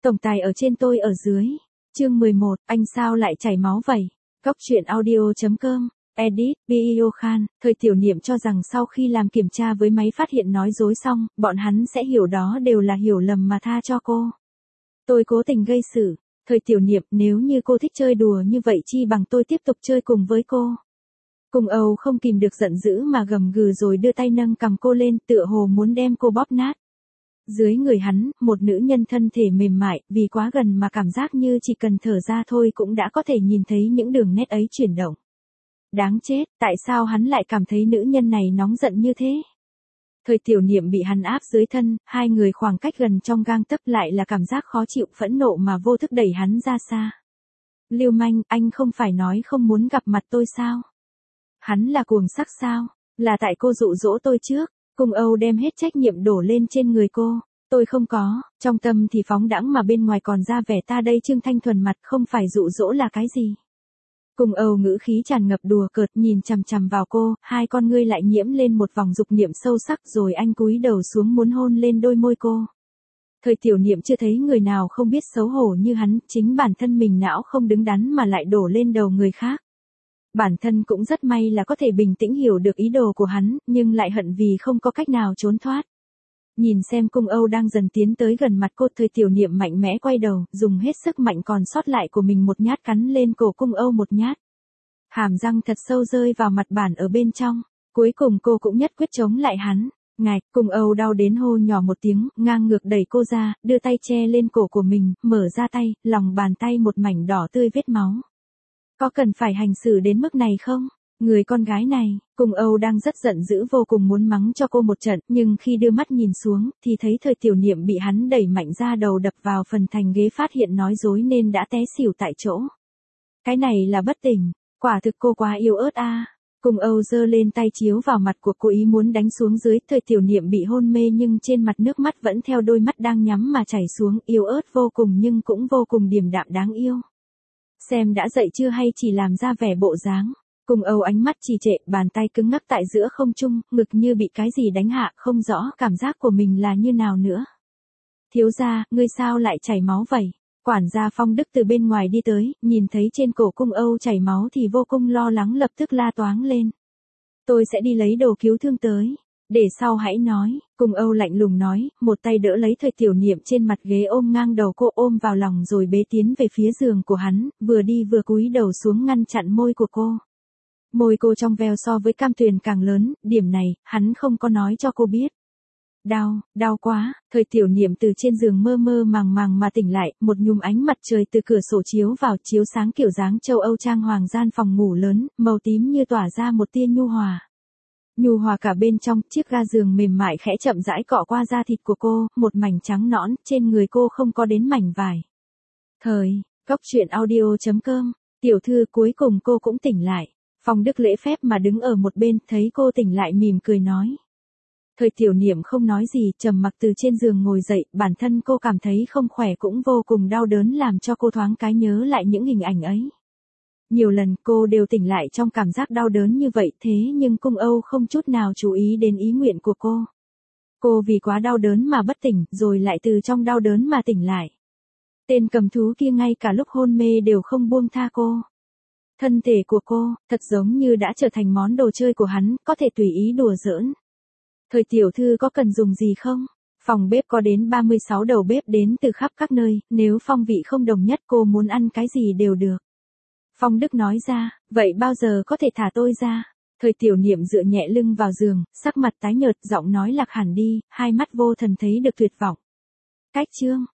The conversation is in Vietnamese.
Tổng tài ở trên tôi ở dưới. Chương 11, anh sao lại chảy máu vậy? Góc truyện audio.com. Edit, Bio Khan. Thời Tiểu Niệm cho rằng sau khi làm kiểm tra với máy phát hiện nói dối xong, bọn hắn sẽ hiểu đó đều là hiểu lầm mà tha cho cô. Tôi cố tình gây sự. Thời Tiểu Niệm, nếu như cô thích chơi đùa như vậy chi bằng tôi tiếp tục chơi cùng với cô. Cung Âu không kìm được giận dữ mà gầm gừ rồi đưa tay nâng cầm cô lên tựa hồ muốn đem cô bóp nát. Dưới người hắn, một nữ nhân thân thể mềm mại, vì quá gần mà cảm giác như chỉ cần thở ra thôi cũng đã có thể nhìn thấy những đường nét ấy chuyển động. Đáng chết, tại sao hắn lại cảm thấy nữ nhân này nóng giận như thế? Thời Tiểu Niệm bị hắn áp dưới thân, hai người khoảng cách gần trong gang tấc lại là cảm giác khó chịu phẫn nộ mà vô thức đẩy hắn ra xa. Lưu manh, anh không phải nói không muốn gặp mặt tôi sao? Hắn là cuồng sắc sao? Là tại cô dụ dỗ tôi trước. Cung Âu đem hết trách nhiệm đổ lên trên người cô. Tôi không có, trong tâm thì phóng đãng mà bên ngoài còn ra vẻ ta đây Trương Thanh thuần mặt không phải dụ dỗ là cái gì. Cung Âu ngữ khí tràn ngập đùa cợt nhìn chằm chằm vào cô, hai con ngươi lại nhiễm lên một vòng dục niệm sâu sắc rồi anh cúi đầu xuống muốn hôn lên đôi môi cô. Thời Tiểu Niệm chưa thấy người nào không biết xấu hổ như hắn, chính bản thân mình não không đứng đắn mà lại đổ lên đầu người khác. Bản thân cũng rất may là có thể bình tĩnh hiểu được ý đồ của hắn, nhưng lại hận vì không có cách nào trốn thoát. Nhìn xem Cung Âu đang dần tiến tới gần mặt cô, Thời Tiểu Niệm mạnh mẽ quay đầu, dùng hết sức mạnh còn sót lại của mình một nhát cắn lên cổ Cung Âu một nhát. Hàm răng thật sâu rơi vào mặt bàn ở bên trong, cuối cùng cô cũng nhất quyết chống lại hắn. Ngạch, Cung Âu đau đến hô nhỏ một tiếng, ngang ngược đẩy cô ra, đưa tay che lên cổ của mình, mở ra tay, lòng bàn tay một mảnh đỏ tươi vết máu. Có cần phải hành xử đến mức này không? Người con gái này, Cung Âu đang rất giận dữ vô cùng muốn mắng cho cô một trận, nhưng khi đưa mắt nhìn xuống, thì thấy Thời Tiểu Niệm bị hắn đẩy mạnh ra đầu đập vào phần thành ghế phát hiện nói dối nên đã té xỉu tại chỗ. Cái này là bất tỉnh, quả thực cô quá yếu ớt a. Cung Âu giơ lên tay chiếu vào mặt của cô ý muốn đánh xuống dưới, Thời Tiểu Niệm bị hôn mê nhưng trên mặt nước mắt vẫn theo đôi mắt đang nhắm mà chảy xuống, yếu ớt vô cùng nhưng cũng vô cùng điềm đạm đáng yêu. Xem đã dậy chưa hay chỉ làm ra vẻ bộ dáng. Cung Âu ánh mắt trì trệ, bàn tay cứng ngắc tại giữa không trung, ngực như bị cái gì đánh hạ, không rõ cảm giác của mình là như nào nữa. Thiếu gia, ngươi sao lại chảy máu vậy? Quản gia Phong Đức từ bên ngoài đi tới, nhìn thấy trên cổ Cung Âu chảy máu thì vô cùng lo lắng lập tức la toáng lên. Tôi sẽ đi lấy đồ cứu thương tới. Để sau hãy nói, Cung Âu lạnh lùng nói, một tay đỡ lấy Thời Tiểu Niệm trên mặt ghế ôm ngang đầu cô ôm vào lòng rồi bế tiến về phía giường của hắn, vừa đi vừa cúi đầu xuống ngăn chặn môi của cô. Môi cô trong veo so với cam tuyền càng lớn, điểm này, hắn không có nói cho cô biết. Đau quá, Thời Tiểu Niệm từ trên giường mơ mơ màng màng mà tỉnh lại, một nhúm ánh mặt trời từ cửa sổ chiếu vào, chiếu sáng kiểu dáng châu Âu trang hoàng gian phòng ngủ lớn, màu tím như tỏa ra một tia nhu hòa. Nhu hòa cả bên trong, chiếc ga giường mềm mại khẽ chậm rãi cọ qua da thịt của cô, một mảnh trắng nõn, trên người cô không có đến mảnh vải. Góc truyện audio.com, tiểu thư cuối cùng cô cũng tỉnh lại. Phong Đức lễ phép mà đứng ở một bên, thấy cô tỉnh lại mỉm cười nói. Thời Tiểu Niệm không nói gì, trầm mặc từ trên giường ngồi dậy, bản thân cô cảm thấy không khỏe cũng vô cùng đau đớn làm cho cô thoáng cái nhớ lại những hình ảnh ấy. Nhiều lần cô đều tỉnh lại trong cảm giác đau đớn như vậy thế nhưng Cung Âu không chút nào chú ý đến ý nguyện của cô. Cô vì quá đau đớn mà bất tỉnh rồi lại từ trong đau đớn mà tỉnh lại. Tên cầm thú kia ngay cả lúc hôn mê đều không buông tha cô. Thân thể của cô, thật giống như đã trở thành món đồ chơi của hắn, có thể tùy ý đùa giỡn. Thời tiểu thư có cần dùng gì không? Phòng bếp có đến 36 đầu bếp đến từ khắp các nơi, nếu phong vị không đồng nhất cô muốn ăn cái gì đều được. Phong Đức nói ra, vậy bao giờ có thể thả tôi ra? Thời Tiểu Niệm dựa nhẹ lưng vào giường, sắc mặt tái nhợt, giọng nói lạc hẳn đi, hai mắt vô thần thấy được tuyệt vọng. Cách chương